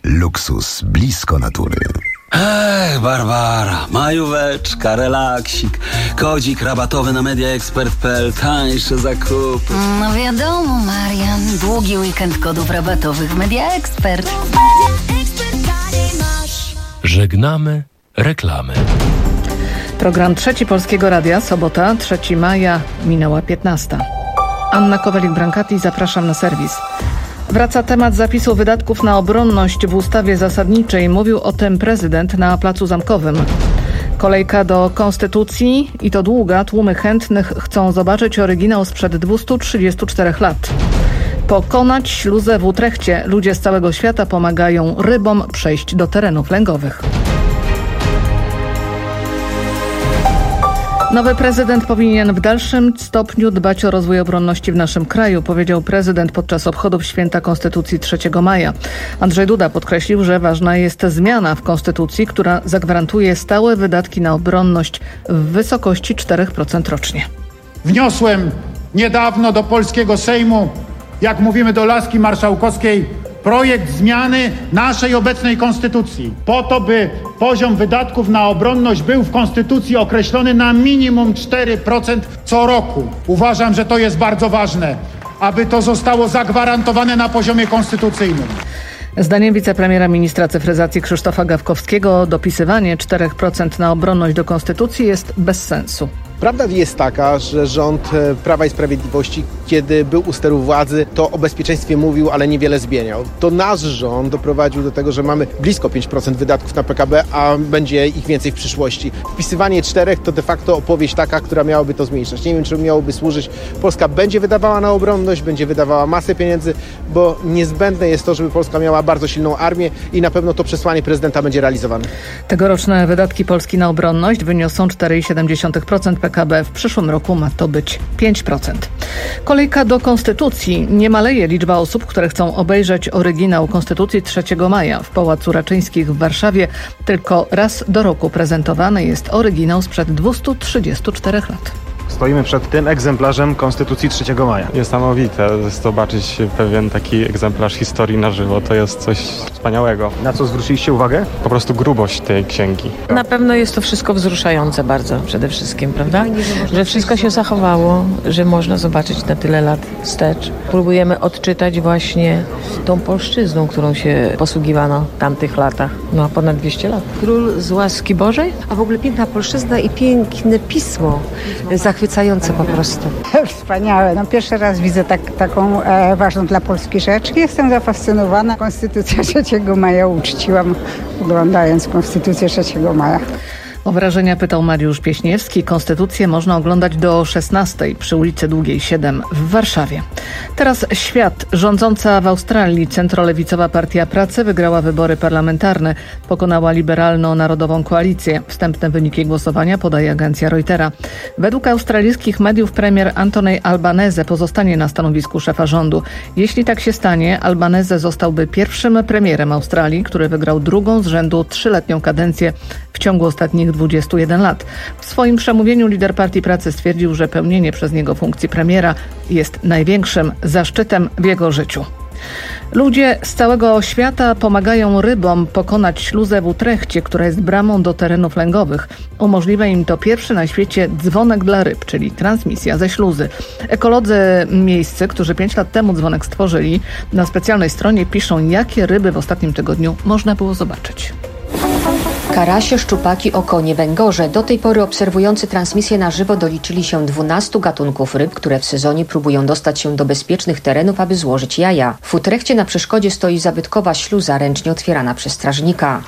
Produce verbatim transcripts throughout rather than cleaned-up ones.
Luksus blisko natury. Ech, Barbara, majóweczka, relaksik, kodzik rabatowy na media ekspert kropka p l, tańsze zakupy. No wiadomo, Marian, długi weekend kodów rabatowych w Media Expert. Żegnamy reklamy. Program Trzeci Polskiego Radia, sobota, trzeciego maja, minęła piętnasta. Anna Kowalik-Brankati, zapraszam na serwis. Wraca temat zapisu wydatków na obronność w ustawie zasadniczej. Mówił o tym prezydent na Placu Zamkowym. Kolejka do Konstytucji i to długa. Tłumy chętnych chcą zobaczyć oryginał sprzed dwieście trzydzieści cztery lat. Pokonać śluzę w Utrechcie. Ludzie z całego świata pomagają rybom przejść do terenów lęgowych. Nowy prezydent powinien w dalszym stopniu dbać o rozwój obronności w naszym kraju, powiedział prezydent podczas obchodów Święta Konstytucji trzeciego maja. Andrzej Duda podkreślił, że ważna jest zmiana w Konstytucji, która zagwarantuje stałe wydatki na obronność w wysokości cztery procent rocznie. Wniosłem niedawno do polskiego Sejmu, jak mówimy do laski marszałkowskiej, projekt zmiany naszej obecnej konstytucji po to, by poziom wydatków na obronność był w konstytucji określony na minimum cztery procent co roku. Uważam, że to jest bardzo ważne, aby to zostało zagwarantowane na poziomie konstytucyjnym. Zdaniem wicepremiera ministra cyfryzacji Krzysztofa Gawkowskiego dopisywanie cztery procent na obronność do konstytucji jest bez sensu. Prawda jest taka, że rząd Prawa i Sprawiedliwości, kiedy był u steru władzy, to o bezpieczeństwie mówił, ale niewiele zmieniał. To nasz rząd doprowadził do tego, że mamy blisko pięć procent wydatków na P K B, a będzie ich więcej w przyszłości. Wpisywanie czterech to de facto opowieść taka, która miałaby to zmniejszać. Nie wiem, czy miałoby służyć. Polska będzie wydawała na obronność, będzie wydawała masę pieniędzy, bo niezbędne jest to, żeby Polska miała bardzo silną armię i na pewno to przesłanie prezydenta będzie realizowane. Tegoroczne wydatki Polski na obronność wyniosą cztery przecinek siedem procent P K B. W przyszłym roku ma to być pięć procent. Kolejka do Konstytucji. Nie maleje liczba osób, które chcą obejrzeć oryginał Konstytucji trzeciego maja. W Pałacu Raczyńskich w Warszawie tylko raz do roku prezentowany jest oryginał sprzed dwieście trzydzieści cztery lat. Stoimy przed tym egzemplarzem Konstytucji trzeciego maja. Niesamowite zobaczyć pewien taki egzemplarz historii na żywo. To jest coś wspaniałego. Na co zwróciliście uwagę? Po prostu grubość tej księgi. Na pewno jest to wszystko wzruszające bardzo przede wszystkim, prawda? Że wszystko się zachowało, że można zobaczyć na tyle lat wstecz. Próbujemy odczytać właśnie tą polszczyzną, którą się posługiwano w tamtych latach. No ponad dwieście lat. Król z łaski Bożej? A w ogóle piękna polszczyzna i piękne pismo. Zachwycające po prostu. Wspaniałe. No pierwszy raz widzę tak, taką e, ważną dla Polski rzecz. Jestem zafascynowana. Konstytucję trzeciego maja uczciłam, oglądając Konstytucję trzeciego maja. O wrażenia pytał Mariusz Pieśniewski. Konstytucję można oglądać do szesnastej przy ulicy Długiej siedem w Warszawie. Teraz świat. Rządząca w Australii centrolewicowa Partia Pracy wygrała wybory parlamentarne. Pokonała liberalno-narodową koalicję. Wstępne wyniki głosowania podaje agencja Reutera. Według australijskich mediów premier Anthony Albanese pozostanie na stanowisku szefa rządu. Jeśli tak się stanie, Albanese zostałby pierwszym premierem Australii, który wygrał drugą z rzędu trzyletnią kadencję w ciągu ostatnich dwudziestu jeden lat. W swoim przemówieniu lider Partii Pracy stwierdził, że pełnienie przez niego funkcji premiera jest największym zaszczytem w jego życiu. Ludzie z całego świata pomagają rybom pokonać śluzę w Utrechcie, która jest bramą do terenów lęgowych. Umożliwia im to pierwszy na świecie dzwonek dla ryb, czyli transmisja ze śluzy. Ekolodzy miejscy, którzy pięć lat temu dzwonek stworzyli, na specjalnej stronie piszą, jakie ryby w ostatnim tygodniu można było zobaczyć. Karasie, szczupaki, okonie, węgorze. Do tej pory obserwujący transmisję na żywo doliczyli się dwunastu gatunków ryb, które w sezonie próbują dostać się do bezpiecznych terenów, aby złożyć jaja. W Utrechcie na przeszkodzie stoi zabytkowa śluza, ręcznie otwierana przez strażnika.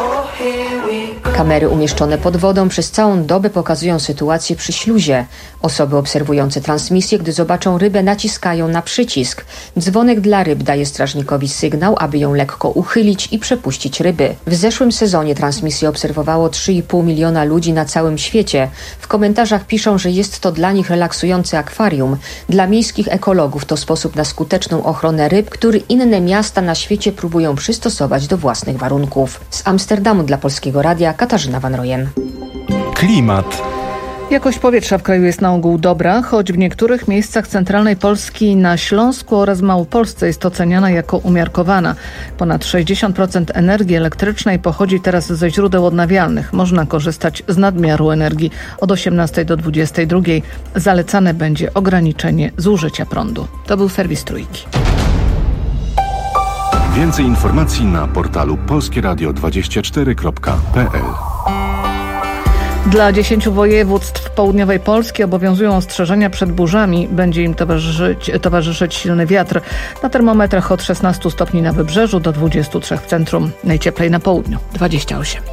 Kamery umieszczone pod wodą przez całą dobę pokazują sytuację przy śluzie. Osoby obserwujące transmisję, gdy zobaczą rybę, naciskają na przycisk. Dzwonek dla ryb daje strażnikowi sygnał, aby ją lekko uchylić i przepuścić ryby. W zeszłym sezonie transmisję obserwowało trzy i pół miliona ludzi na całym świecie. W komentarzach piszą, że jest to dla nich relaksujące akwarium. Dla miejskich ekologów to sposób na skuteczną ochronę ryb, który inne miasta na świecie próbują przystosować do własnych warunków. Z Amsterdamu dla Polskiego Radia Katarzyna Van Royen. Klimat. Jakość powietrza w kraju jest na ogół dobra, choć w niektórych miejscach centralnej Polski, na Śląsku oraz Małopolsce jest oceniana jako umiarkowana. Ponad sześćdziesiąt procent energii elektrycznej pochodzi teraz ze źródeł odnawialnych. Można korzystać z nadmiaru energii. Od osiemnastej do dwudziestej drugiej zalecane będzie ograniczenie zużycia prądu. To był serwis Trójki. Więcej informacji na portalu polskie radio dwadzieścia cztery kropka p l. Dla dziesięciu województw południowej Polski obowiązują ostrzeżenia przed burzami. Będzie im towarzyszyć, towarzyszyć silny wiatr. Na termometrach od szesnastu stopni na wybrzeżu do dwudziestu trzech w centrum. Najcieplej na południu dwadzieścia osiem.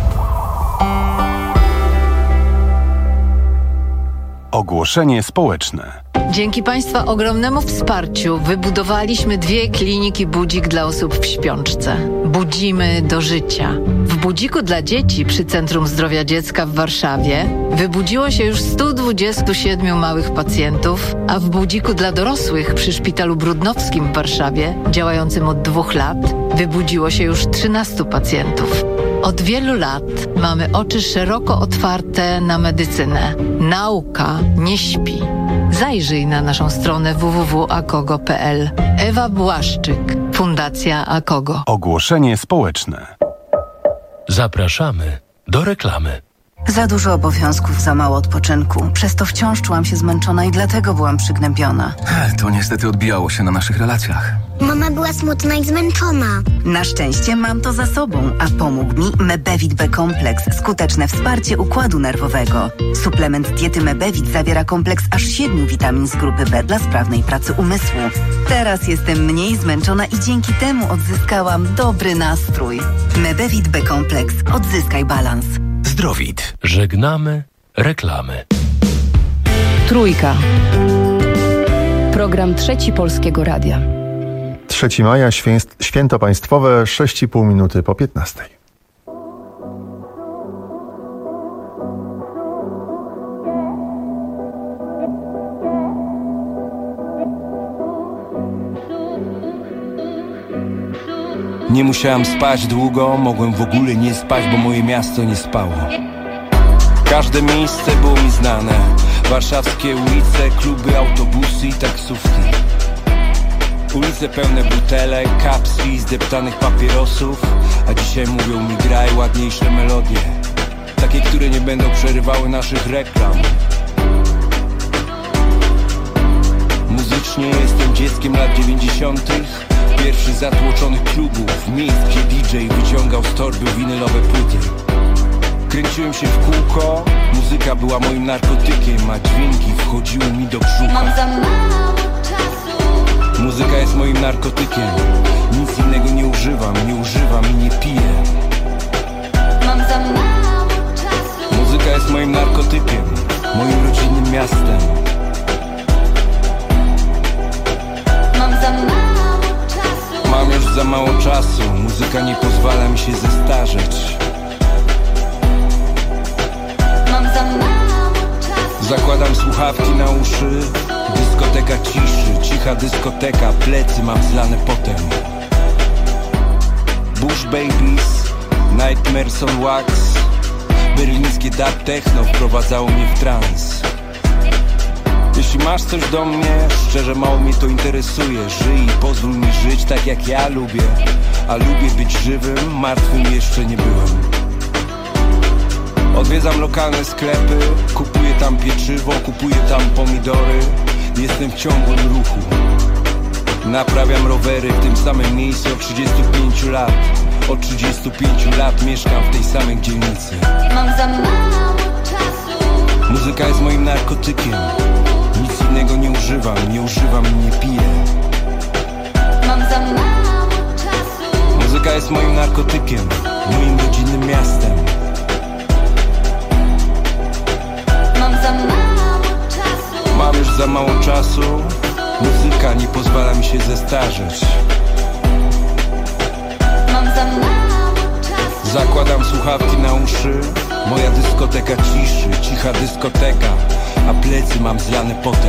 Ogłoszenie społeczne. Dzięki Państwa ogromnemu wsparciu wybudowaliśmy dwie kliniki Budzik dla osób w śpiączce. Budzimy do życia. W Budziku dla dzieci przy Centrum Zdrowia Dziecka w Warszawie wybudziło się już stu dwudziestu siedmiu małych pacjentów, a w Budziku dla dorosłych przy Szpitalu Brudnowskim w Warszawie, działającym od dwóch lat, wybudziło się już trzynastu pacjentów. Od wielu lat mamy oczy szeroko otwarte na medycynę. Nauka nie śpi. Zajrzyj na naszą stronę w w w kropka akogo kropka p l. Ewa Błaszczyk, Fundacja Akogo. Ogłoszenie społeczne. Zapraszamy do reklamy. Za dużo obowiązków, za mało odpoczynku. Przez to wciąż czułam się zmęczona i dlatego byłam przygnębiona. To niestety odbijało się na naszych relacjach. Mama była smutna i zmęczona. Na szczęście mam to za sobą, a pomógł mi Mebevit B-kompleks. Skuteczne wsparcie układu nerwowego. Suplement diety Mebevit zawiera kompleks aż siedmiu witamin z grupy B dla sprawnej pracy umysłu. Teraz jestem mniej zmęczona i dzięki temu odzyskałam dobry nastrój. Mebevit B-kompleks. Odzyskaj balans. Zdrowit. Żegnamy reklamy. Trójka. Program Trzeci Polskiego Radia. trzeciego maja, święt, święto państwowe, sześć i pół minuty po piętnastej. Nie musiałem spać długo, mogłem w ogóle nie spać, bo moje miasto nie spało. Każde miejsce było mi znane. Warszawskie ulice, kluby, autobusy i taksówki. Ulice pełne butelek, kapsli, zdeptanych papierosów. A dzisiaj mówią mi graj ładniejsze melodie, takie, które nie będą przerywały naszych reklam. Muzycznie jestem dzieckiem lat dziewięćdziesiątych. Pierwszy zatłoczonych klubów, miejsc, gdzie D J wyciągał z torby winylowe płyty. Kręciłem się w kółko, muzyka była moim narkotykiem, a dźwięki wchodziły mi do brzucha. Mam za mało czasu. Muzyka jest moim narkotykiem, nic innego nie używam, nie używam i nie piję. Mam za mało czasu. Muzyka jest moim narkotykiem, moim rodzinnym miastem. Mam za mało. Mam już za mało czasu, muzyka nie pozwala mi się zestarzeć. Mam za mało czasu. Zakładam słuchawki na uszy, dyskoteka ciszy, cicha dyskoteka, plecy mam zlane potem. Bush Babies, Nightmares on Wax, berlińskie dub techno wprowadzało mnie w trans. Jeśli masz coś do mnie, szczerze mało mnie to interesuje. Żyj i pozwól mi żyć tak jak ja lubię. A lubię być żywym, martwym jeszcze nie byłem. Odwiedzam lokalne sklepy, kupuję tam pieczywo, kupuję tam pomidory. Jestem w ciągłym ruchu. Naprawiam rowery w tym samym miejscu od trzydziestu pięciu lat. Od trzydziestu pięciu lat mieszkam w tej samej dzielnicy. Mam za mało czasu. Muzyka jest moim narkotykiem. Nic innego nie używam, nie używam i nie piję. Mam za mało czasu. Muzyka jest moim narkotykiem, moim rodzinnym miastem. Mam za mało czasu. Mam już za mało czasu. Muzyka nie pozwala mi się zestarzeć. Mam za mało czasu. Zakładam słuchawki na uszy. Moja dyskoteka ciszy, cicha dyskoteka, a plecy mam zlane potem.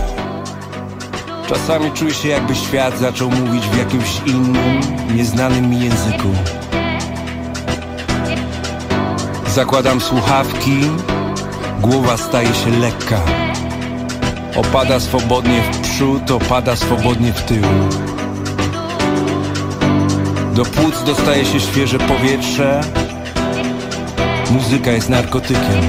Czasami czuję się, jakby świat zaczął mówić w jakimś innym, nieznanym mi języku. Zakładam słuchawki, Głowa staje się lekka. Opada swobodnie w przód, opada swobodnie w tył. Do płuc dostaje się świeże powietrze. Muzyka jest narkotykiem.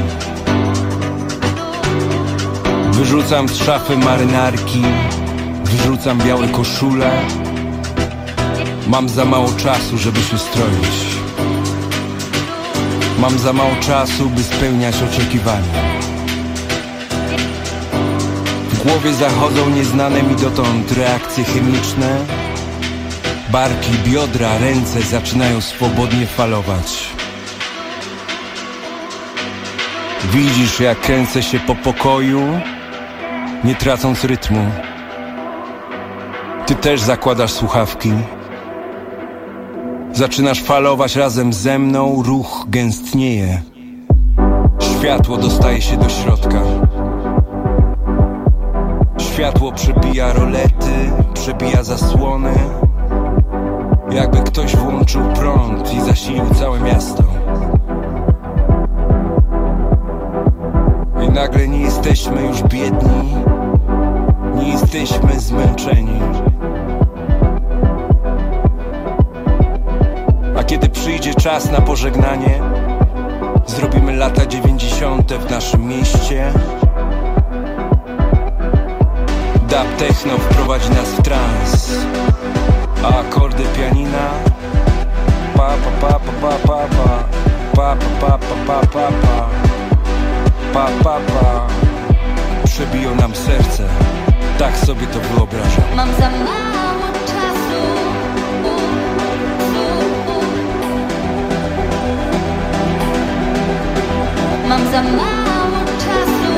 Wyrzucam z szafy marynarki, wyrzucam białe koszule. Mam za mało czasu, żeby się stroić. Mam za mało czasu, by spełniać oczekiwania. W głowie zachodzą nieznane mi dotąd reakcje chemiczne. Barki, biodra, ręce zaczynają swobodnie falować. Widzisz, jak kręcę się po pokoju, nie tracąc rytmu. Ty też zakładasz słuchawki. Zaczynasz falować razem ze mną, ruch gęstnieje. Światło dostaje się do środka. Światło przebija rolety, przebija zasłony. Jakby ktoś włączył prąd i zasilił całe miasto. I nagle nie jesteśmy już biedni, nie jesteśmy zmęczeni. A kiedy przyjdzie czas na pożegnanie, zrobimy lata dziewięćdziesiąte w naszym mieście. Dub techno wprowadzi nas w trans, a akordy pianina pa pa pa pa pa pa pa pa pa pa pa pa pa pa pa przebiją nam serce. Tak sobie to wyobrażam. Mam za mało czasu. Mam za mało czasu.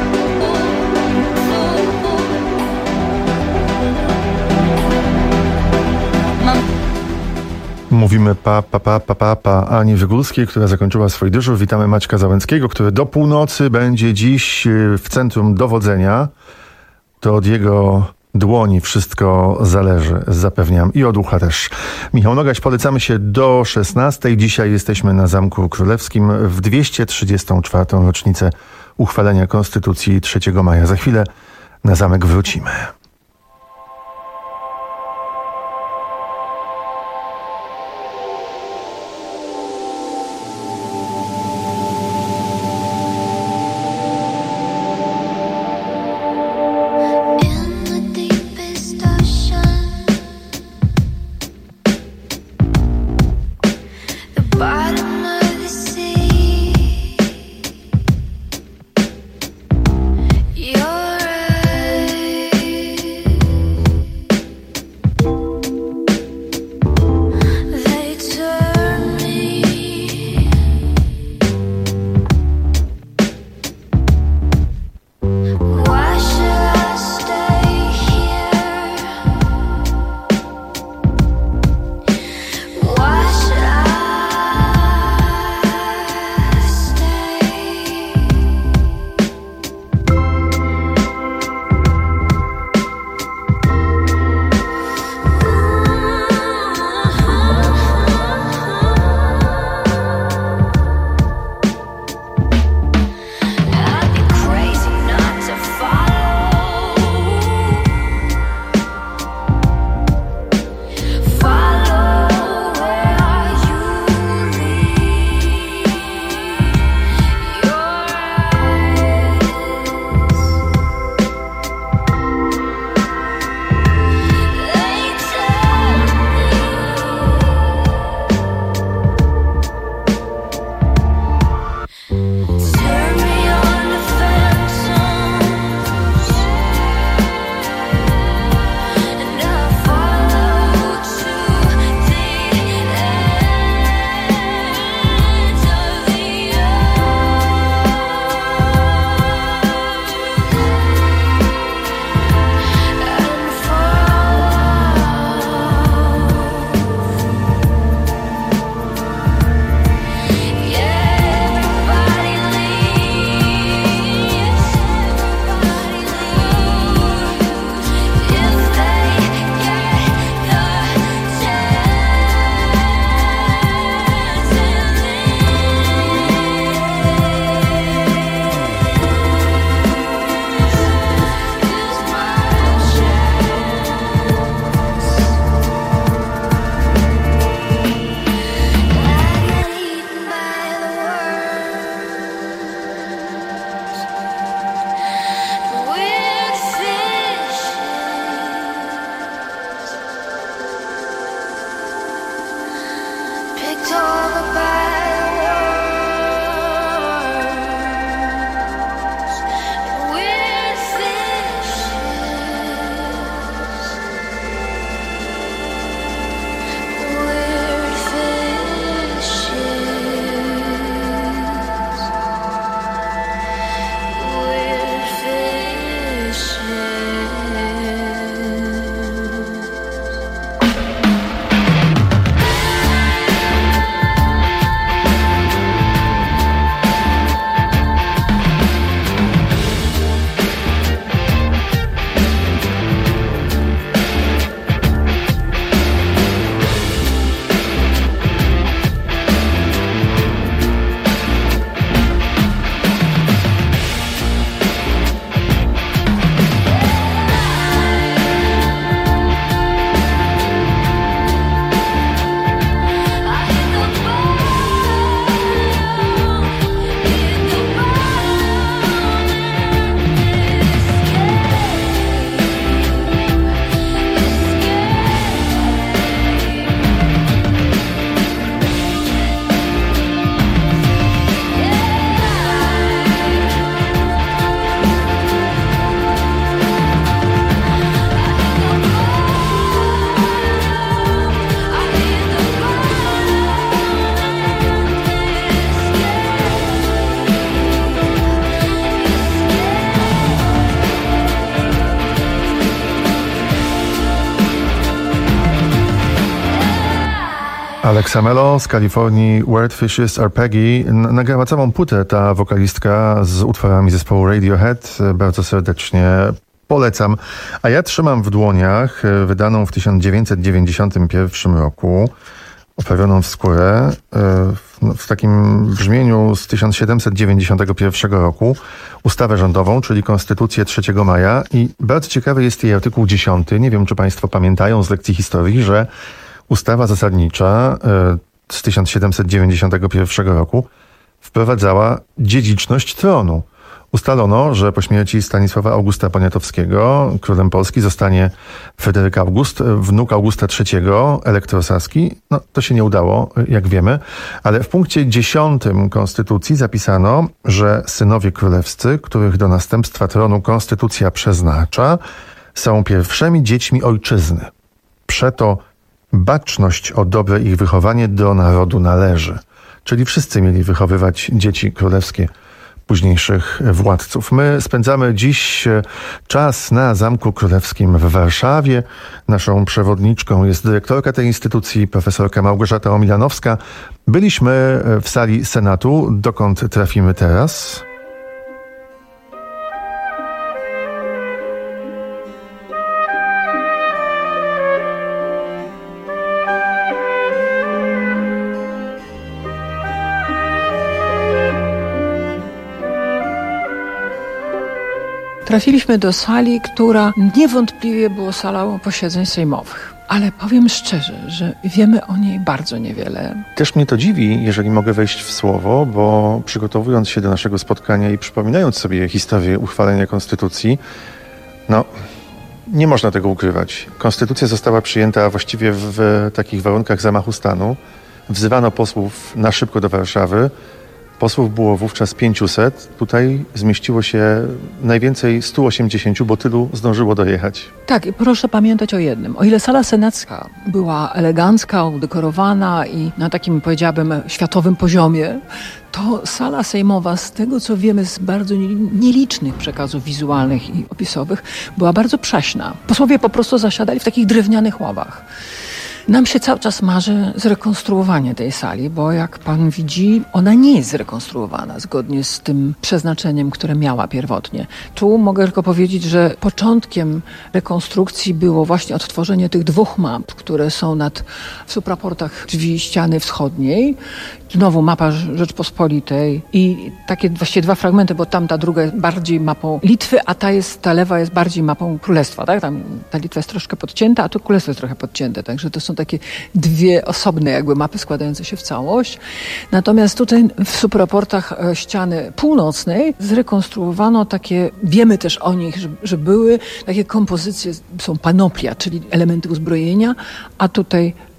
Mam... Mówimy pa, pa, pa, pa, pa, pa Ani Wygórskiej, która zakończyła swój dyżur. Witamy Maćka Załęckiego, który do północy będzie dziś w centrum dowodzenia. To od jego dłoni wszystko zależy, zapewniam, i od ucha też. Michał Nogaś, polecamy się do szesnastej. Dzisiaj jesteśmy na Zamku Królewskim w dwieście trzydziestą czwartą rocznicę uchwalenia Konstytucji trzeciego maja. Za chwilę na zamek wrócimy. Your eyes Alexa Mello z Kalifornii, Word Fishes Are Peggy. Nagrała całą płytę ta wokalistka z utworami zespołu Radiohead. Bardzo serdecznie polecam. A ja trzymam w dłoniach wydaną w tysiąc dziewięćset dziewięćdziesiątym pierwszym roku, oprawioną w skórę, w, w takim brzmieniu z tysiąc siedemset dziewięćdziesiątego pierwszego roku, ustawę rządową, czyli Konstytucję trzeciego maja. I bardzo ciekawy jest jej artykuł dziesiąty. Nie wiem, czy Państwo pamiętają z lekcji historii, że ustawa zasadnicza z tysiąc siedemset dziewięćdziesiątego pierwszego roku wprowadzała dziedziczność tronu. Ustalono, że po śmierci Stanisława Augusta Poniatowskiego królem Polski zostanie Fryderyk August, wnuk Augusta trzeciego, elektrosaski. No, to się nie udało, jak wiemy, ale w punkcie dziesiątym Konstytucji zapisano, że synowie królewscy, których do następstwa tronu Konstytucja przeznacza, są pierwszymi dziećmi ojczyzny. Przeto baczność o dobre ich wychowanie do narodu należy. Czyli wszyscy mieli wychowywać dzieci królewskie późniejszych władców. My spędzamy dziś czas na Zamku Królewskim w Warszawie. Naszą przewodniczką jest dyrektorka tej instytucji, profesorka Małgorzata Omilanowska. Byliśmy w sali Senatu. Dokąd trafimy teraz? Trafiliśmy do sali, która niewątpliwie była salą posiedzeń sejmowych. Ale powiem szczerze, że wiemy o niej bardzo niewiele. Też mnie to dziwi, jeżeli mogę wejść w słowo, bo przygotowując się do naszego spotkania i przypominając sobie historię uchwalenia Konstytucji, no, nie można tego ukrywać. Konstytucja została przyjęta właściwie w takich warunkach zamachu stanu. Wzywano posłów na szybko do Warszawy. Posłów było wówczas pięciuset. Tutaj zmieściło się najwięcej stu osiemdziesięciu, bo tylu zdążyło dojechać. Tak, i proszę pamiętać o jednym. O ile sala senacka była elegancka, udekorowana i na takim, powiedziałabym, światowym poziomie, to sala sejmowa, z tego co wiemy z bardzo nielicznych przekazów wizualnych i opisowych, była bardzo przaśna. Posłowie po prostu zasiadali w takich drewnianych ławach. Nam się cały czas marzy zrekonstruowanie tej sali, bo jak pan widzi, ona nie jest zrekonstruowana zgodnie z tym przeznaczeniem, które miała pierwotnie. Tu mogę tylko powiedzieć, że początkiem rekonstrukcji było właśnie odtworzenie tych dwóch map, które są nad w supraportach drzwi ściany wschodniej. Znowu mapa Rzeczpospolitej i takie właściwie dwa fragmenty, bo tamta druga jest bardziej mapą Litwy, a ta jest, ta lewa jest bardziej mapą Królestwa, tak? Tam ta Litwa jest troszkę podcięta, a tu Królestwo jest trochę podcięte, także to są takie dwie osobne jakby mapy składające się w całość. Natomiast tutaj w supraportach ściany północnej zrekonstruowano takie, wiemy też o nich, że, że były takie kompozycje, są panoplia, czyli elementy uzbrojenia, a tutaj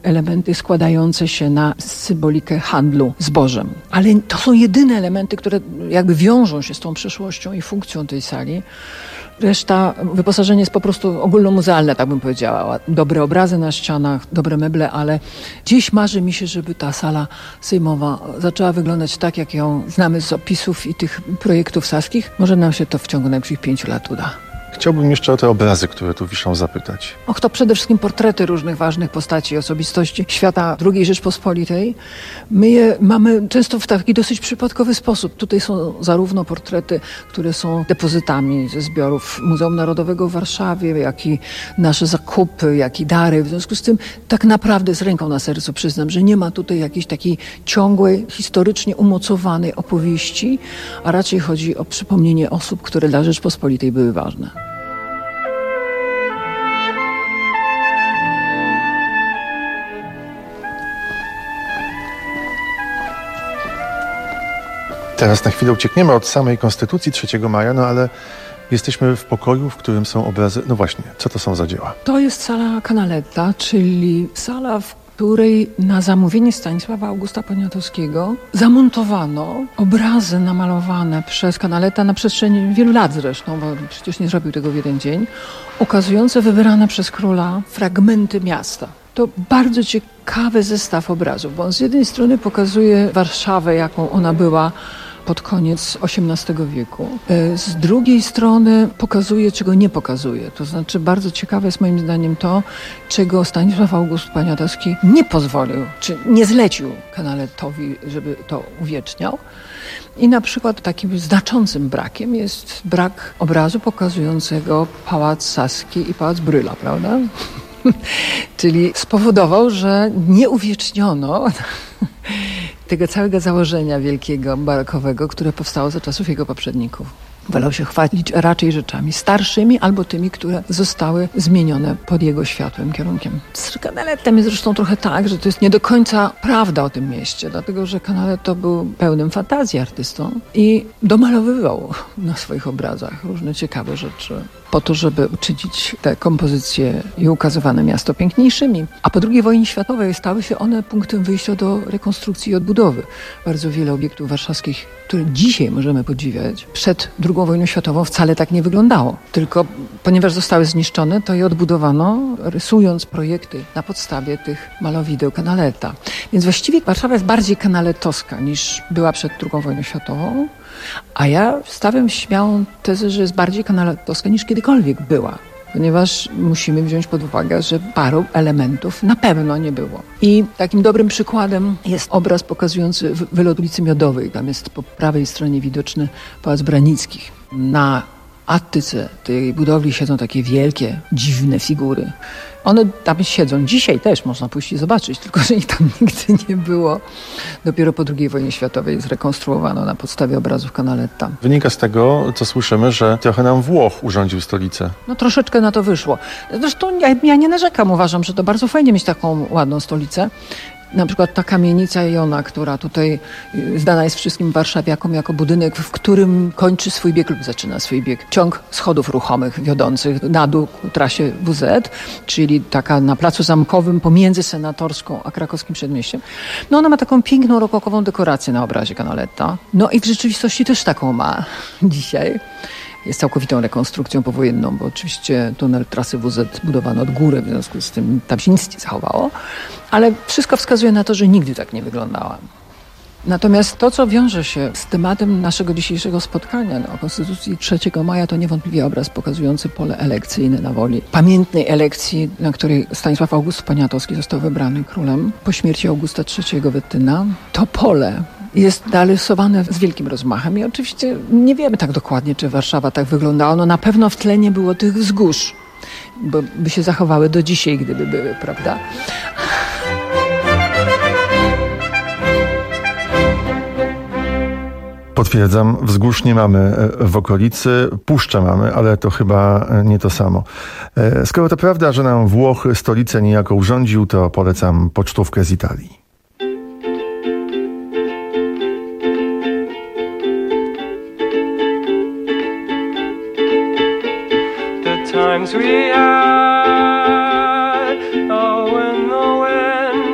elementy składające się na symbolikę handlu zbożem. Ale to są jedyne elementy, które jakby wiążą się z tą przeszłością i funkcją tej sali. Reszta, wyposażenie jest po prostu ogólnomuzealne, tak bym powiedziała. Dobre obrazy na ścianach, dobre meble, ale dziś marzy mi się, żeby ta sala sejmowa zaczęła wyglądać tak, jak ją znamy z opisów i tych projektów saskich. Może nam się to w ciągu najbliższych pięciu lat uda. Chciałbym jeszcze o te obrazy, które tu wiszą, zapytać. Och, to przede wszystkim portrety różnych ważnych postaci, osobistości świata drugiej Rzeczpospolitej. My je mamy często w taki dosyć przypadkowy sposób. Tutaj są zarówno portrety, które są depozytami ze zbiorów Muzeum Narodowego w Warszawie, jak i nasze zakupy, jak i dary. W związku z tym tak naprawdę z ręką na sercu przyznam, że nie ma tutaj jakiejś takiej ciągłej, historycznie umocowanej opowieści, a raczej chodzi o przypomnienie osób, które dla Rzeczpospolitej były ważne. Teraz na chwilę uciekniemy od samej Konstytucji trzeciego maja, no ale jesteśmy w pokoju, w którym są obrazy. No właśnie, co to są za dzieła? To jest sala Canaletta, czyli sala, w której na zamówienie Stanisława Augusta Poniatowskiego zamontowano obrazy namalowane przez Canaletta na przestrzeni wielu lat zresztą, bo przecież nie zrobił tego w jeden dzień, ukazujące wybrane przez króla fragmenty miasta. To bardzo ciekawy zestaw obrazów, bo on z jednej strony pokazuje Warszawę, jaką ona była pod koniec osiemnastego wieku. Z drugiej strony pokazuje, czego nie pokazuje. To znaczy bardzo ciekawe jest moim zdaniem to, czego Stanisław August Poniatowski nie pozwolił, czy nie zlecił Canalettowi, żeby to uwieczniał. I na przykład takim znaczącym brakiem jest brak obrazu pokazującego Pałac Saski i Pałac Brühla, prawda? Czyli spowodował, że nie uwieczniono tego całego założenia wielkiego, barokowego, które powstało za czasów jego poprzedników. Wolał się chwalić raczej rzeczami starszymi albo tymi, które zostały zmienione pod jego światłym kierunkiem. Z Canalettem jest zresztą trochę tak, że to jest nie do końca prawda o tym mieście, dlatego że Canaletto był pełnym fantazji artystą i domalowywał na swoich obrazach różne ciekawe rzeczy po to, żeby uczynić te kompozycje i ukazywane miasto piękniejszymi. A po drugiej wojnie światowej stały się one punktem wyjścia do rekonstrukcji i odbudowy. Bardzo wiele obiektów warszawskich, które dzisiaj możemy podziwiać, przed drugą wojną światową wcale tak nie wyglądało. Tylko ponieważ zostały zniszczone, to je odbudowano, rysując projekty na podstawie tych malowideł Canaletta. Więc właściwie Warszawa jest bardziej canalettowska niż była przed drugą wojną światową. A ja stawiam śmiałą tezę, że jest bardziej canalettowska niż kiedykolwiek była. Ponieważ musimy wziąć pod uwagę, że paru elementów na pewno nie było. I takim dobrym przykładem jest obraz pokazujący wylot ulicy Miodowej. Tam jest po prawej stronie widoczny Pałac Branickich. Na attyce tej budowli siedzą takie wielkie, dziwne figury. One tam siedzą. Dzisiaj też można pójść i zobaczyć, tylko że ich tam nigdy nie było. Dopiero po drugiej wojnie światowej zrekonstruowano na podstawie obrazów Canaletta. Wynika z tego, co słyszymy, że trochę nam Włoch urządził stolicę. No troszeczkę na to wyszło. Zresztą ja, ja nie narzekam, uważam, że to bardzo fajnie mieć taką ładną stolicę. Na przykład ta kamienica Jona, która tutaj znana jest wszystkim warszawiakom jako budynek, w którym kończy swój bieg lub zaczyna swój bieg ciąg schodów ruchomych wiodących na dół ku trasie W Z, czyli taka na Placu Zamkowym pomiędzy Senatorską a Krakowskim Przedmieściem. No ona ma taką piękną rokokową dekorację na obrazie Canaletta. No i w rzeczywistości też taką ma dzisiaj. Jest całkowitą rekonstrukcją powojenną, bo oczywiście tunel trasy W Z budowano od góry, w związku z tym tam się nic nie zachowało, ale wszystko wskazuje na to, że nigdy tak nie wyglądała. Natomiast to, co wiąże się z tematem naszego dzisiejszego spotkania o Konstytucji trzeciego maja, to niewątpliwie obraz pokazujący pole elekcyjne na Woli. Pamiętnej elekcji, na której Stanisław August Poniatowski został wybrany królem po śmierci Augusta trzeciego Wettyna. To pole jest narysowane z wielkim rozmachem i oczywiście nie wiemy tak dokładnie, czy Warszawa tak wyglądała. No na pewno w tle nie było tych wzgórz, bo by się zachowały do dzisiaj, gdyby były, prawda? Potwierdzam, wzgórz nie mamy w okolicy, puszczę mamy, ale to chyba nie to samo. Skoro to prawda, że nam Włoch stolicę niejako urządził, to polecam pocztówkę z Italii. The times we had, oh, when the wind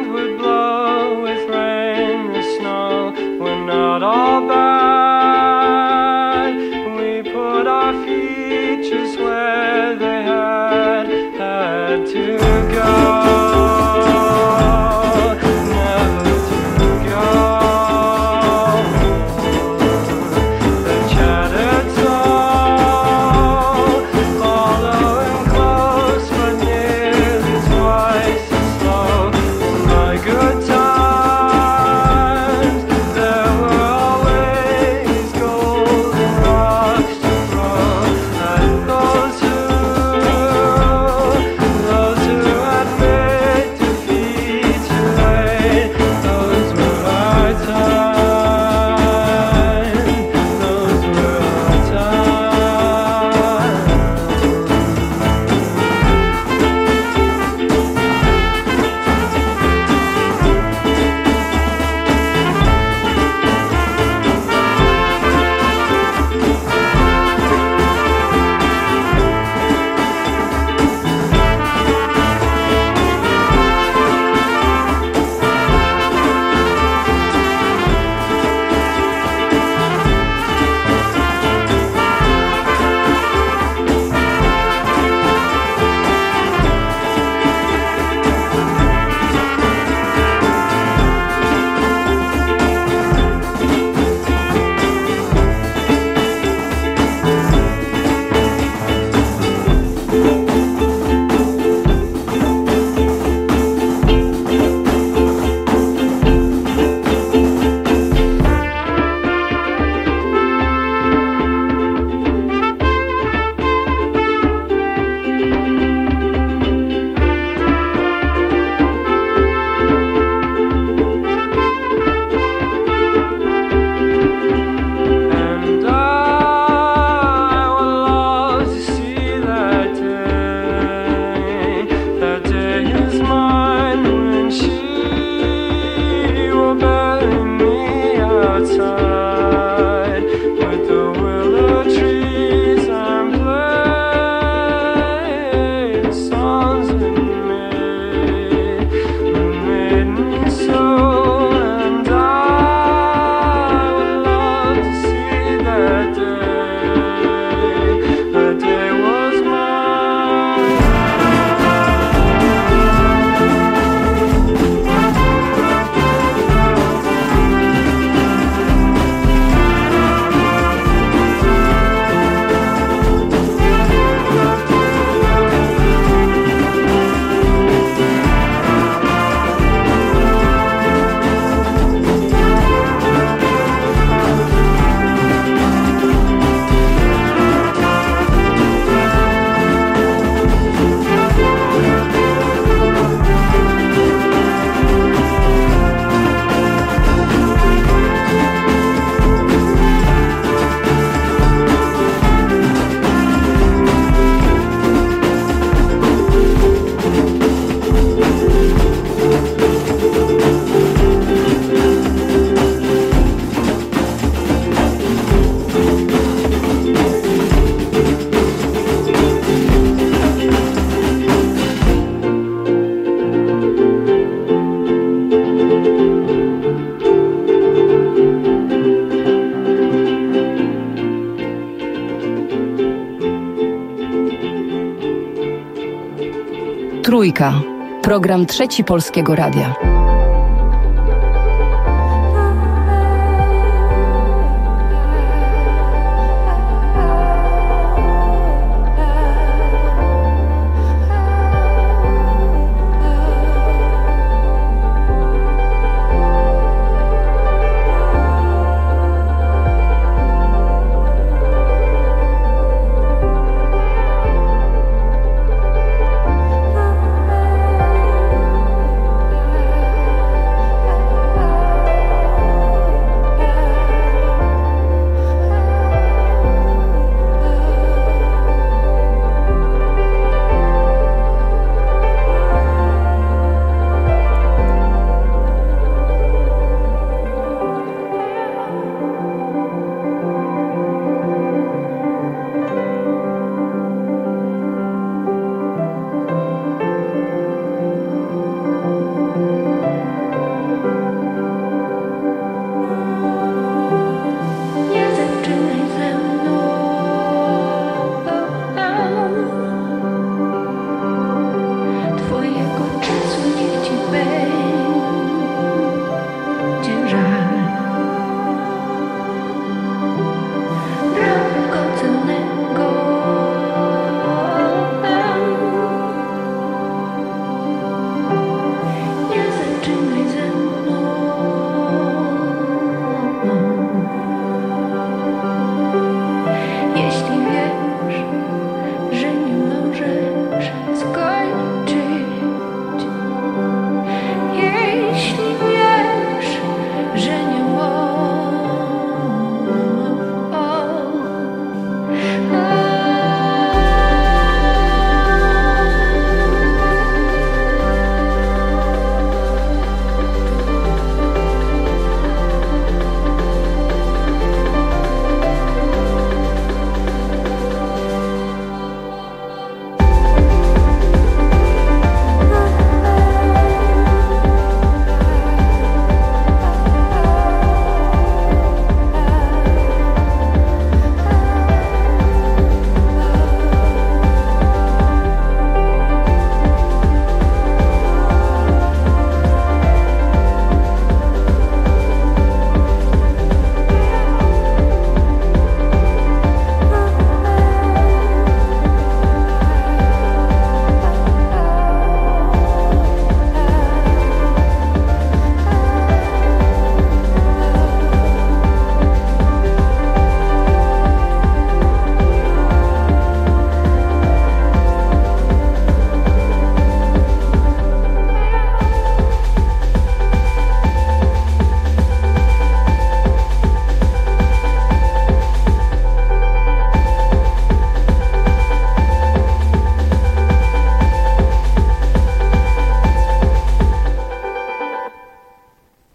Trójka. Program Trzeci Polskiego Radia.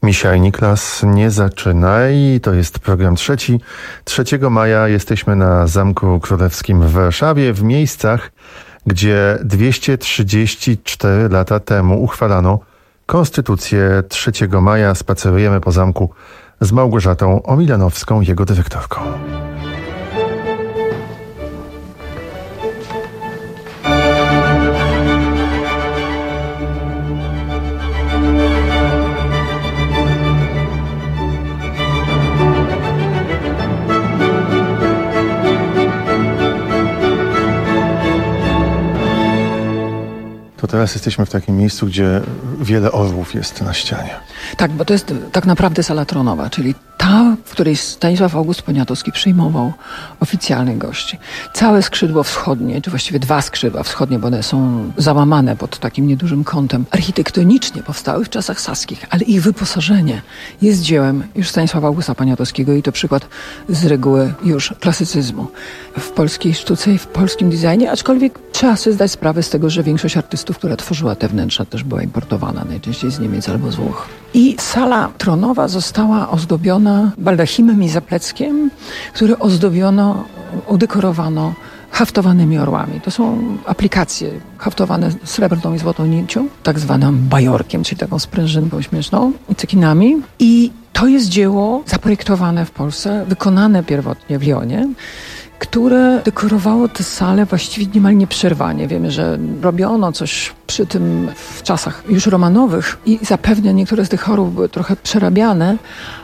Misia i Niklas, nie zaczynaj. To jest program trzeci. trzeciego maja jesteśmy na Zamku Królewskim w Warszawie, w miejscach, gdzie dwieście trzydzieści cztery lata temu uchwalano Konstytucję trzeciego maja. Spacerujemy po zamku z Małgorzatą Omilanowską, jego dyrektorką. To teraz jesteśmy w takim miejscu, gdzie wiele orłów jest na ścianie. Tak, bo to jest tak naprawdę sala tronowa, czyli ta, w której Stanisław August Poniatowski przyjmował oficjalnych gości. Całe skrzydło wschodnie, czy właściwie dwa skrzydła wschodnie, bo one są załamane pod takim niedużym kątem, architektonicznie powstały w czasach saskich, ale ich wyposażenie jest dziełem już Stanisława Augusta Poniatowskiego i to przykład z reguły już klasycyzmu w polskiej sztuce i w polskim designie, aczkolwiek trzeba sobie zdać sprawę z tego, że większość artystów, która tworzyła te wnętrza, też była importowana, najczęściej z Niemiec albo z Włoch. I sala tronowa została ozdobiona baldachimem i zapleckiem, które ozdobiono, udekorowano haftowanymi orłami. To są aplikacje haftowane srebrną i złotą nicią, tak zwanym bajorkiem, czyli taką sprężynką śmieszną i cekinami. I to jest dzieło zaprojektowane w Polsce, wykonane pierwotnie w Lyonie, które dekorowało tę salę właściwie niemal nieprzerwanie. Wiemy, że robiono coś przy tym w czasach już romanowych i zapewne niektóre z tych chorób były trochę przerabiane,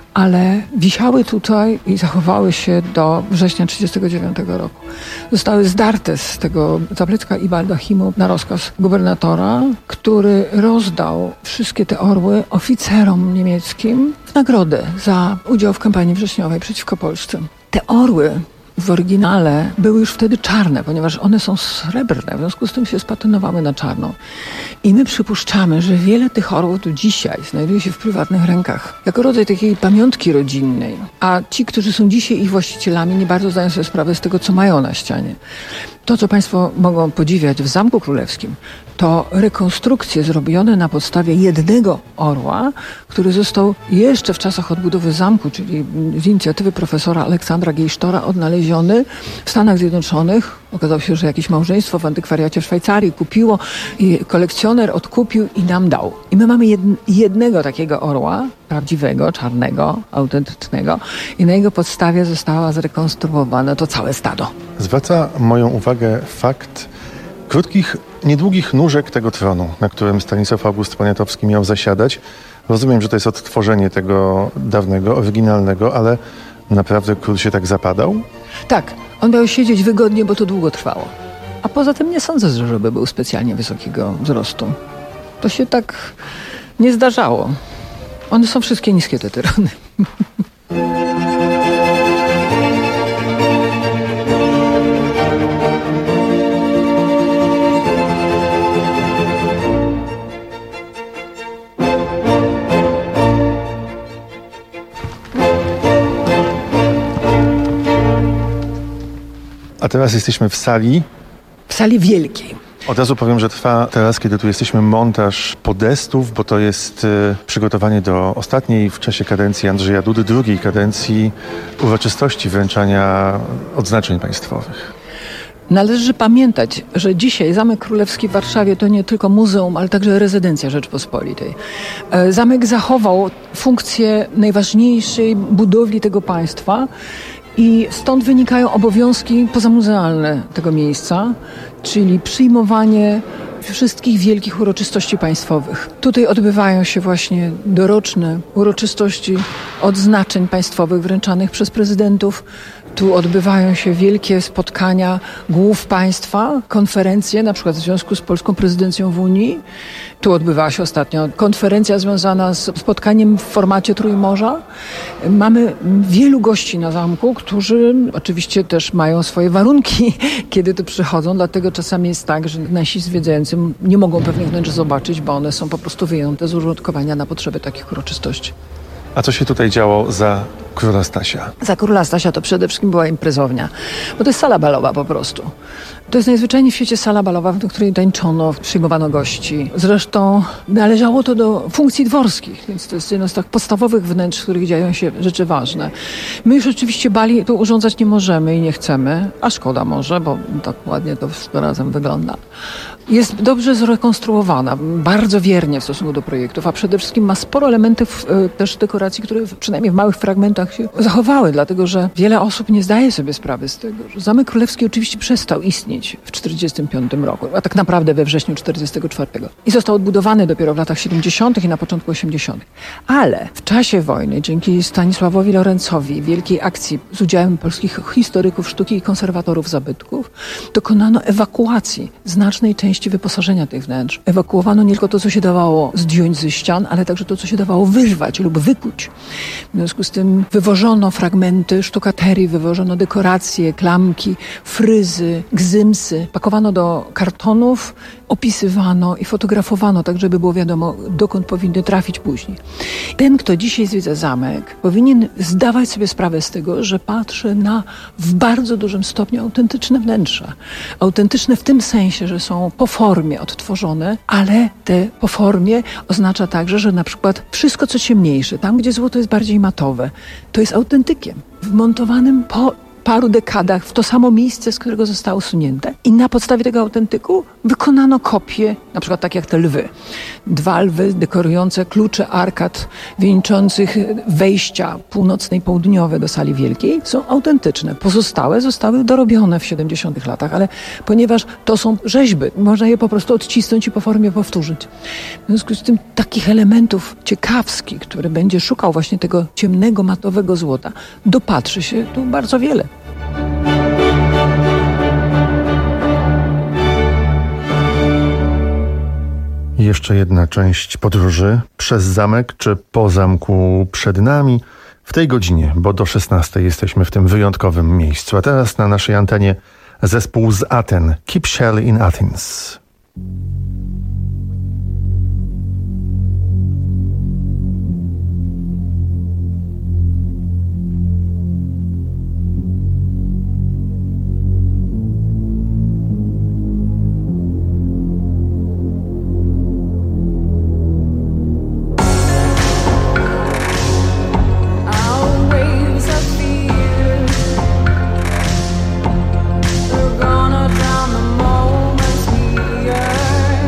ale wisiały tutaj i zachowały się do września tysiąc dziewięćset trzydziestego dziewiątego roku. Zostały zdarte z tego zaplecka i baldachimu na rozkaz gubernatora, który rozdał wszystkie te orły oficerom niemieckim w nagrodę za udział w kampanii wrześniowej przeciwko Polsce. Te orły w oryginale były już wtedy czarne, ponieważ one są srebrne, w związku z tym się spatynowały na czarno. I my przypuszczamy, że wiele tych orłów do dzisiaj znajduje się w prywatnych rękach, jako rodzaj takiej pamiątki rodzinnej. A ci, którzy są dzisiaj ich właścicielami, nie bardzo zdają sobie sprawę z tego, co mają na ścianie. To, co Państwo mogą podziwiać w Zamku Królewskim, to rekonstrukcje zrobione na podstawie jednego orła, który został jeszcze w czasach odbudowy zamku, czyli z inicjatywy profesora Aleksandra Geisztora, odnaleziony w Stanach Zjednoczonych. Okazało się, że jakieś małżeństwo w antykwariacie w Szwajcarii kupiło i kolekcjoner odkupił i nam dał. I my mamy jednego takiego orła, prawdziwego, czarnego, autentycznego i na jego podstawie została zrekonstruowane to całe stado. Zwraca moją uwagę fakt krótkich, niedługich nóżek tego tronu, na którym Stanisław August Poniatowski miał zasiadać. Rozumiem, że to jest odtworzenie tego dawnego, oryginalnego, ale naprawdę król się tak zapadał? Tak, on miał siedzieć wygodnie, bo to długo trwało. A poza tym nie sądzę, żeby był specjalnie wysokiego wzrostu. To się tak nie zdarzało. One są wszystkie niskie, te trony. A teraz jesteśmy w sali. W sali wielkiej. Od razu powiem, że trwa teraz, kiedy tu jesteśmy, montaż podestów, bo to jest y, przygotowanie do ostatniej w czasie kadencji Andrzeja Dudy, drugiej kadencji uroczystości wręczania odznaczeń państwowych. Należy pamiętać, że dzisiaj Zamek Królewski w Warszawie to nie tylko muzeum, ale także rezydencja Rzeczpospolitej. Zamek zachował funkcję najważniejszej budowli tego państwa i stąd wynikają obowiązki pozamuzealne tego miejsca, czyli przyjmowanie wszystkich wielkich uroczystości państwowych. Tutaj odbywają się właśnie doroczne uroczystości odznaczeń państwowych wręczanych przez prezydentów. Tu odbywają się wielkie spotkania głów państwa, konferencje, na przykład w związku z polską prezydencją w Unii. Tu odbywała się ostatnio konferencja związana z spotkaniem w formacie Trójmorza. Mamy wielu gości na zamku, którzy oczywiście też mają swoje warunki, kiedy tu przychodzą, dlatego czasami jest tak, że nasi zwiedzający nie mogą pewnych wnętrz zobaczyć, bo one są po prostu wyjęte z użytkowania na potrzeby takich uroczystości. A co się tutaj działo za Króla Stasia? Za Króla Stasia to przede wszystkim była imprezownia, bo to jest sala balowa po prostu. To jest najzwyczajniej w świecie sala balowa, w której tańczono, przyjmowano gości. Zresztą należało to do funkcji dworskich, więc to jest jedno z tak podstawowych wnętrz, w których dzieją się rzeczy ważne. My już oczywiście bali tu urządzać nie możemy i nie chcemy, a szkoda może, bo tak ładnie to razem wygląda. Jest dobrze zrekonstruowana, bardzo wiernie w stosunku do projektów, a przede wszystkim ma sporo elementów e, też dekoracji, które w, przynajmniej w małych fragmentach się zachowały, dlatego że wiele osób nie zdaje sobie sprawy z tego, że Zamek Królewski oczywiście przestał istnieć w tysiąc dziewięćset czterdziestym piątym roku, a tak naprawdę we wrześniu tysiąc dziewięćset czterdziestego czwartego. I został odbudowany dopiero w latach siedemdziesiątych i na początku osiemdziesiątych. Ale w czasie wojny, dzięki Stanisławowi Lorencowi, wielkiej akcji z udziałem polskich historyków sztuki i konserwatorów zabytków, dokonano ewakuacji znacznej części wyposażenia tych wnętrz. Ewakuowano nie tylko to, co się dawało zdjąć ze ścian, ale także to, co się dawało wyrwać lub wykuć. W związku z tym wywożono fragmenty sztukaterii, wywożono dekoracje, klamki, fryzy, gzymsy. Pakowano do kartonów, opisywano i fotografowano, tak żeby było wiadomo, dokąd powinny trafić później. Ten, kto dzisiaj zwiedza zamek, powinien zdawać sobie sprawę z tego, że patrzy na w bardzo dużym stopniu autentyczne wnętrza. Autentyczne w tym sensie, że są po formie odtworzone, ale te po formie oznacza także, że na przykład wszystko, co ciemniejsze, tam gdzie złoto jest bardziej matowe, to jest autentykiem. Wmontowanym po paru dekadach w to samo miejsce, z którego zostało usunięte. I na podstawie tego autentyku wykonano kopie, na przykład tak jak te lwy. Dwa lwy dekorujące klucze arkad wieńczących wejścia północne i południowe do sali wielkiej są autentyczne. Pozostałe zostały dorobione w siedemdziesiątych latach, ale ponieważ to są rzeźby, można je po prostu odcisnąć i po formie powtórzyć. W związku z tym takich elementów ciekawskich, który będzie szukał właśnie tego ciemnego, matowego złota, dopatrzy się tu bardzo wiele. Jeszcze jedna część podróży przez zamek czy po zamku przed nami w tej godzinie, bo do szesnastej jesteśmy w tym wyjątkowym miejscu. A teraz na naszej antenie zespół z Aten, Keep Shell in Athens. Gonna drown the moments we are.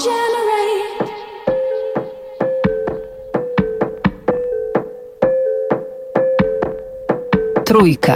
generate. Trójka.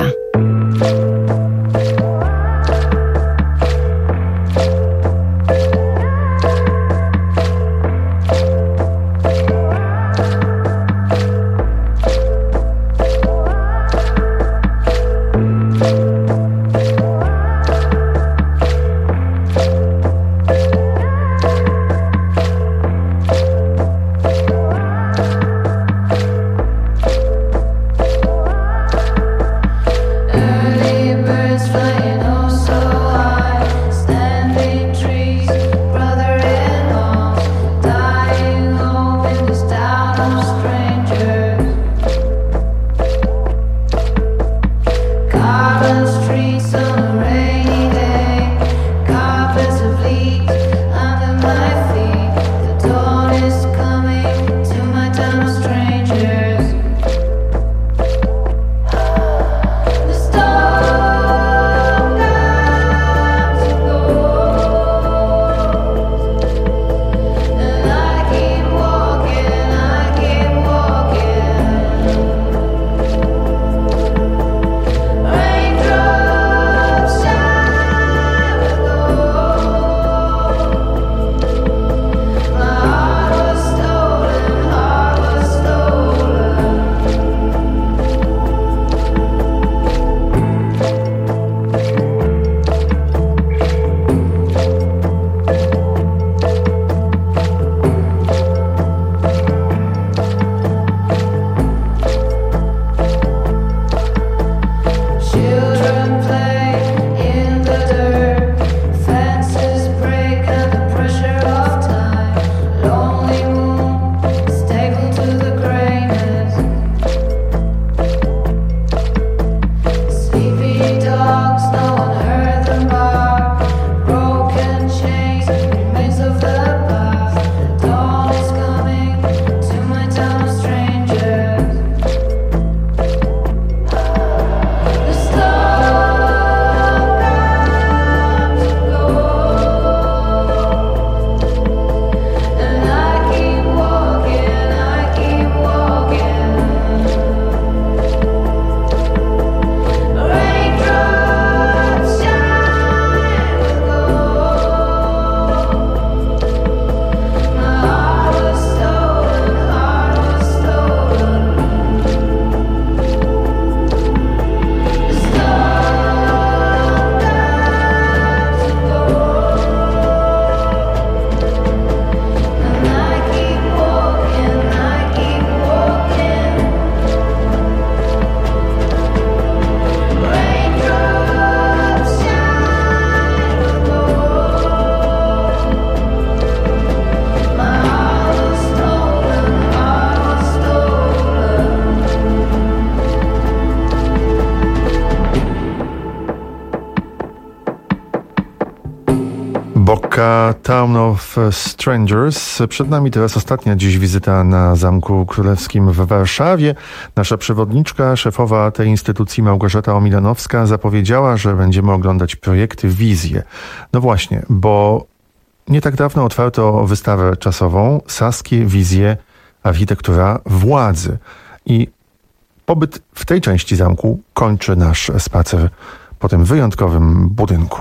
Bocca Town of Strangers. Przed nami teraz ostatnia dziś wizyta na Zamku Królewskim w Warszawie. Nasza przewodniczka, szefowa tej instytucji Małgorzata Omilanowska zapowiedziała, że będziemy oglądać projekty, wizje. No właśnie, bo nie tak dawno otwarto wystawę czasową Saskie wizje, architektura władzy. I pobyt w tej części zamku kończy nasz spacer po tym wyjątkowym budynku.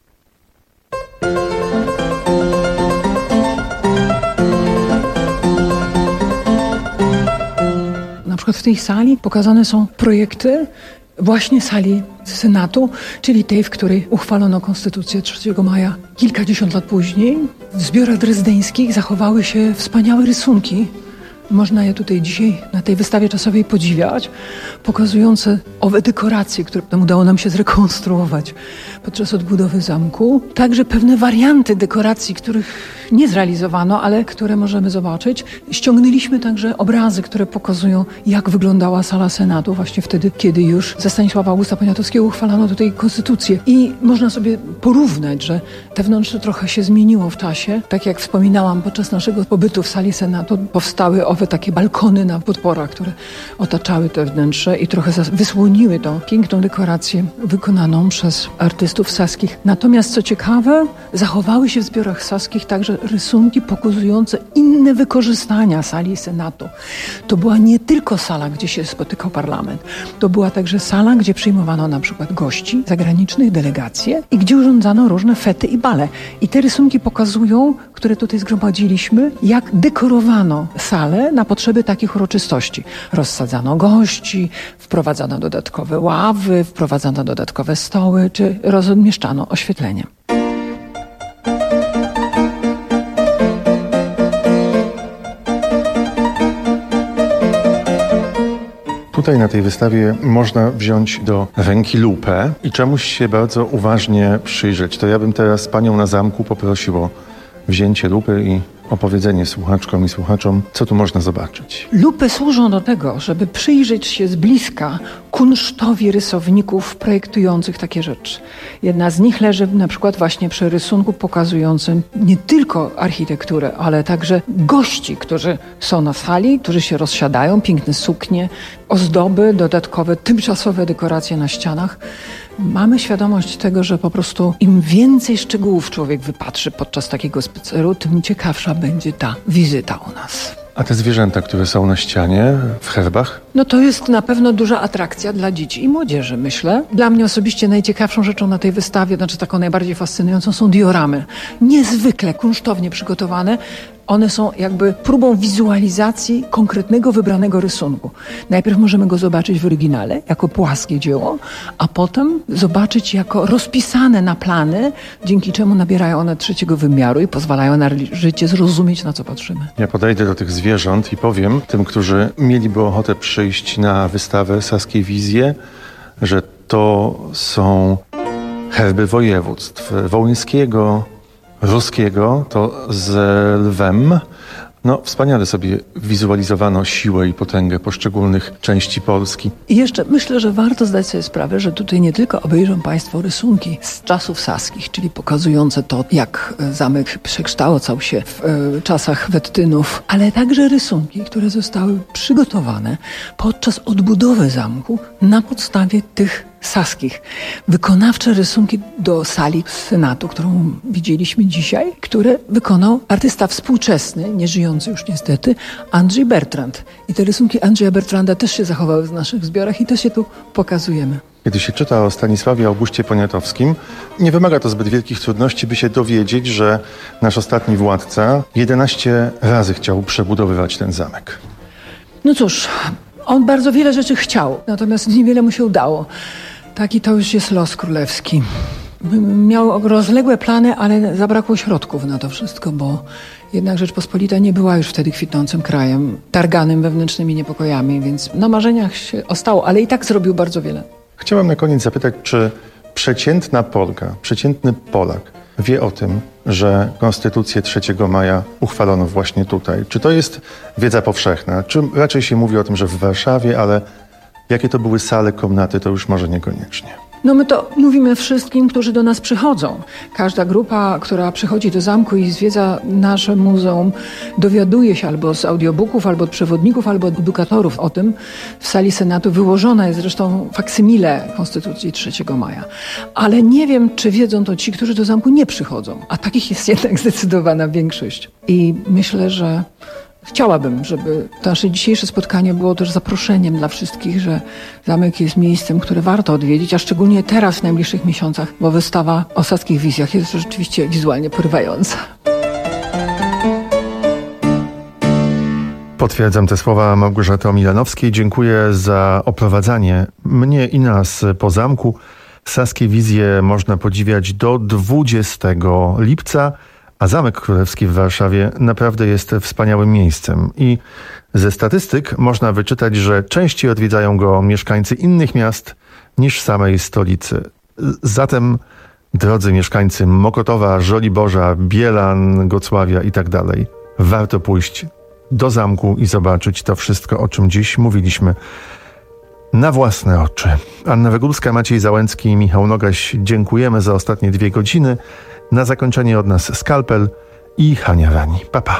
Na przykład w tej sali pokazane są projekty właśnie sali Senatu, czyli tej, w której uchwalono Konstytucję trzeciego maja. Kilkadziesiąt lat później w zbiorach drezdeńskich zachowały się wspaniałe rysunki. Można je tutaj dzisiaj na tej wystawie czasowej podziwiać, pokazujące owe dekoracje, które udało nam się zrekonstruować podczas odbudowy zamku. Także pewne warianty dekoracji, których nie zrealizowano, ale które możemy zobaczyć. Ściągnęliśmy także obrazy, które pokazują, jak wyglądała sala Senatu właśnie wtedy, kiedy już za Stanisława Augusta Poniatowskiego uchwalano tutaj konstytucję. I można sobie porównać, że te wnętrze trochę się zmieniło w czasie. Tak jak wspominałam, podczas naszego pobytu w sali Senatu powstały owe takie balkony na podporach, które otaczały te wnętrze i trochę wysłoniły tą piękną dekorację wykonaną przez artystów saskich. Natomiast co ciekawe, zachowały się w zbiorach saskich także także rysunki pokazujące inne wykorzystania sali Senatu. To była nie tylko sala, gdzie się spotykał parlament. To była także sala, gdzie przyjmowano na przykład gości zagranicznych, delegacje i gdzie urządzano różne fety i bale. I te rysunki pokazują, które tutaj zgromadziliśmy, jak dekorowano salę na potrzeby takich uroczystości. Rozsadzano gości, wprowadzano dodatkowe ławy, wprowadzano dodatkowe stoły, czy rozmieszczano oświetlenie. Tutaj na tej wystawie można wziąć do ręki lupę i czemuś się bardzo uważnie przyjrzeć. To ja bym teraz panią na zamku poprosił o wzięcie lupy i opowiedzenie słuchaczkom i słuchaczom, co tu można zobaczyć. Lupy służą do tego, żeby przyjrzeć się z bliska kunsztowi rysowników projektujących takie rzeczy. Jedna z nich leży na przykład właśnie przy rysunku pokazującym nie tylko architekturę, ale także gości, którzy są na sali, którzy się rozsiadają, piękne suknie, ozdoby, dodatkowe, tymczasowe dekoracje na ścianach. Mamy świadomość tego, że po prostu im więcej szczegółów człowiek wypatrzy podczas takiego spaceru, tym ciekawsza będzie ta wizyta u nas. A te zwierzęta, które są na ścianie, w herbach? No to jest na pewno duża atrakcja dla dzieci i młodzieży, myślę. Dla mnie osobiście najciekawszą rzeczą na tej wystawie, znaczy taką najbardziej fascynującą, są dioramy. Niezwykle kunsztownie przygotowane. One są jakby próbą wizualizacji konkretnego, wybranego rysunku. Najpierw możemy go zobaczyć w oryginale, jako płaskie dzieło, a potem zobaczyć jako rozpisane na plany, dzięki czemu nabierają one trzeciego wymiaru i pozwalają na życie zrozumieć, na co patrzymy. Ja podejdę do tych zwierząt i powiem tym, którzy mieliby ochotę przyjść na wystawę Saskie Wizje, że to są herby województw wołyńskiego, ruskiego, to z lwem. No, wspaniale sobie wizualizowano siłę i potęgę poszczególnych części Polski. I jeszcze myślę, że warto zdać sobie sprawę, że tutaj nie tylko obejrzą Państwo rysunki z czasów saskich, czyli pokazujące to, jak zamek przekształcał się w e, czasach Wettynów, ale także rysunki, które zostały przygotowane podczas odbudowy zamku na podstawie tych saskich. Wykonawcze rysunki do sali Senatu, którą widzieliśmy dzisiaj, które wykonał artysta współczesny, nieżyjący już niestety, Andrzej Bertrand. I te rysunki Andrzeja Bertranda też się zachowały w naszych zbiorach i też je tu pokazujemy. Kiedy się czyta o Stanisławie Augustie Poniatowskim, nie wymaga to zbyt wielkich trudności, by się dowiedzieć, że nasz ostatni władca jedenaście razy chciał przebudowywać ten zamek. No cóż, on bardzo wiele rzeczy chciał, natomiast niewiele mu się udało. Taki to już jest los królewski. Miał rozległe plany, ale zabrakło środków na to wszystko, bo jednak Rzeczpospolita nie była już wtedy kwitnącym krajem, targanym wewnętrznymi niepokojami, więc na marzeniach się ostało, ale i tak zrobił bardzo wiele. Chciałam na koniec zapytać, czy przeciętna Polka, przeciętny Polak wie o tym, że Konstytucję trzeciego maja uchwalono właśnie tutaj? Czy to jest wiedza powszechna? Czy raczej się mówi o tym, że w Warszawie, ale jakie to były sale, komnaty, to już może niekoniecznie. No my to mówimy wszystkim, którzy do nas przychodzą. Każda grupa, która przychodzi do zamku i zwiedza nasze muzeum, dowiaduje się albo z audiobooków, albo od przewodników, albo od edukatorów o tym. W sali Senatu wyłożona jest zresztą faksymile Konstytucji trzeciego maja. Ale nie wiem, czy wiedzą to ci, którzy do zamku nie przychodzą. A takich jest jednak zdecydowana większość. I myślę, że chciałabym, żeby to nasze dzisiejsze spotkanie było też zaproszeniem dla wszystkich, że zamek jest miejscem, które warto odwiedzić, a szczególnie teraz w najbliższych miesiącach, bo wystawa o Saskich Wizjach jest rzeczywiście wizualnie porywająca. Potwierdzam te słowa Małgorzaty Milanowskiej. Dziękuję za oprowadzanie mnie i nas po zamku. Saskie Wizje można podziwiać do dwudziestego lipca. A Zamek Królewski w Warszawie naprawdę jest wspaniałym miejscem. I ze statystyk można wyczytać, że częściej odwiedzają go mieszkańcy innych miast niż samej stolicy. Zatem, drodzy mieszkańcy Mokotowa, Żoliborza, Bielan, Gocławia i tak dalej, warto pójść do zamku i zobaczyć to wszystko, o czym dziś mówiliśmy na własne oczy. Anna Wegulska, Maciej Załęcki i Michał Nogaś, dziękujemy za ostatnie dwie godziny. Na zakończenie od nas Skalpel i Hania Rani. Pa, pa.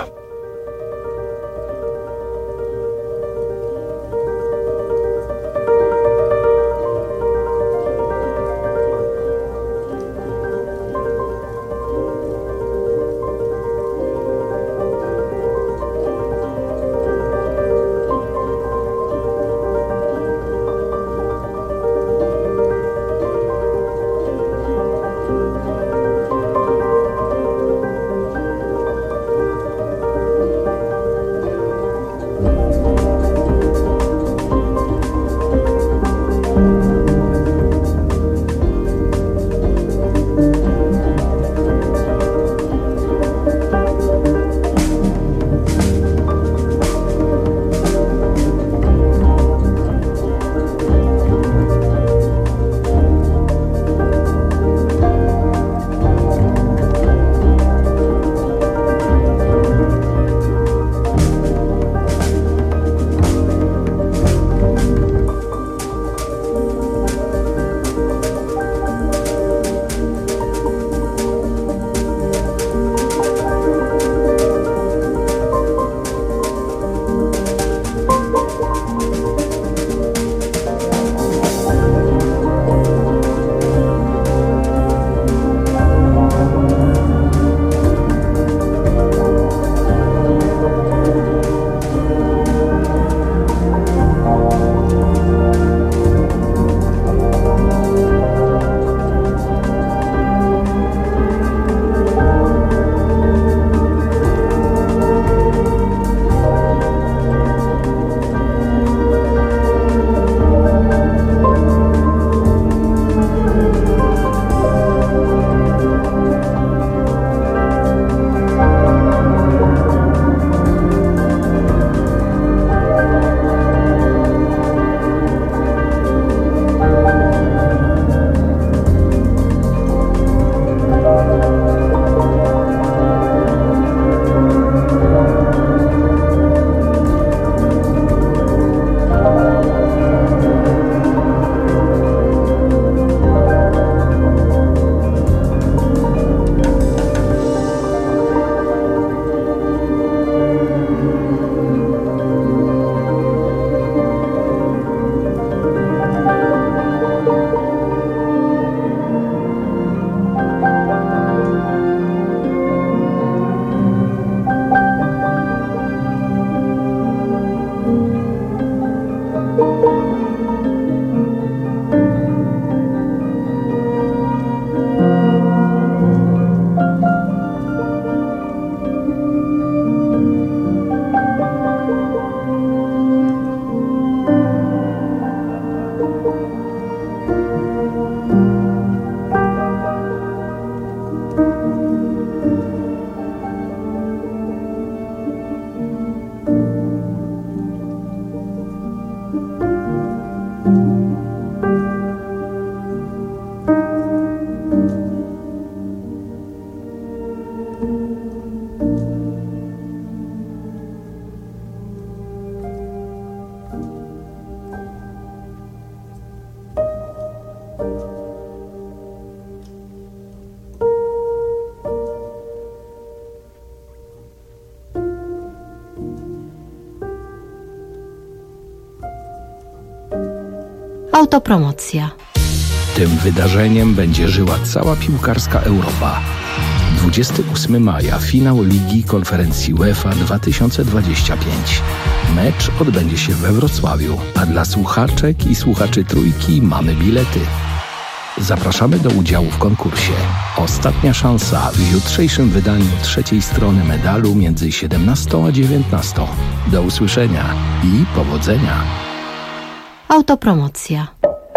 Autopromocja. Tym wydarzeniem będzie żyła cała piłkarska Europa. dwudziestego ósmego maja finał Ligi Konferencji UEFA dwa tysiące dwudziesty piąty. Mecz odbędzie się we Wrocławiu, a dla słuchaczek i słuchaczy Trójki mamy bilety. Zapraszamy do udziału w konkursie. Ostatnia szansa w jutrzejszym wydaniu trzeciej strony medalu między siedemnastą a dziewiętnastą. Do usłyszenia i powodzenia. Autopromocja.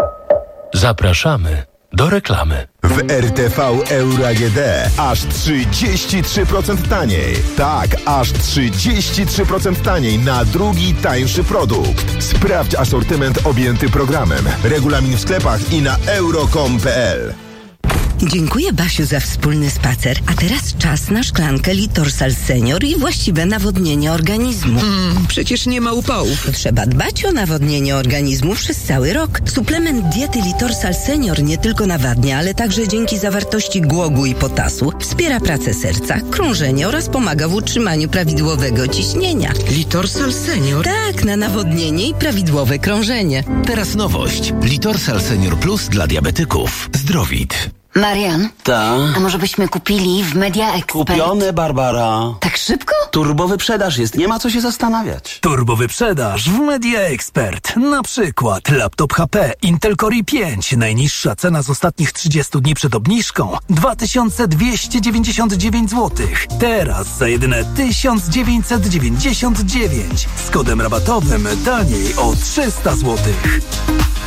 Zapraszamy do reklamy. W R T V Euro A G D aż trzydzieści trzy procent taniej. Tak, aż trzydzieści trzy procent taniej na drugi tańszy produkt. Sprawdź asortyment objęty programem. Regulamin w sklepach i na euro kropka com kropka p l. Dziękuję, Basiu, za wspólny spacer. A teraz czas na szklankę Litorsal Senior i właściwe nawodnienie organizmu. Mm, przecież nie ma upałów. Trzeba dbać o nawodnienie organizmu przez cały rok. Suplement diety Litorsal Senior nie tylko nawadnia, ale także dzięki zawartości głogu i potasu wspiera pracę serca, krążenie oraz pomaga w utrzymaniu prawidłowego ciśnienia. Litorsal Senior? Tak, na nawodnienie i prawidłowe krążenie. Teraz nowość. Litorsal Senior Plus dla diabetyków. Zdrowit. Marian? Ta? A może byśmy kupili w Media Expert? Kupione, Barbara. Tak szybko? Turbowyprzedaż jest, nie ma co się zastanawiać. Turbowyprzedaż w Media Expert. Na przykład laptop H P Intel Core i pięć. Najniższa cena z ostatnich trzydziestu dni przed obniżką dwa tysiące dwieście dziewięćdziesiąt dziewięć złotych. Teraz za jedyne tysiąc dziewięćset dziewięćdziesiąt dziewięć. Z kodem rabatowym taniej o trzysta złotych.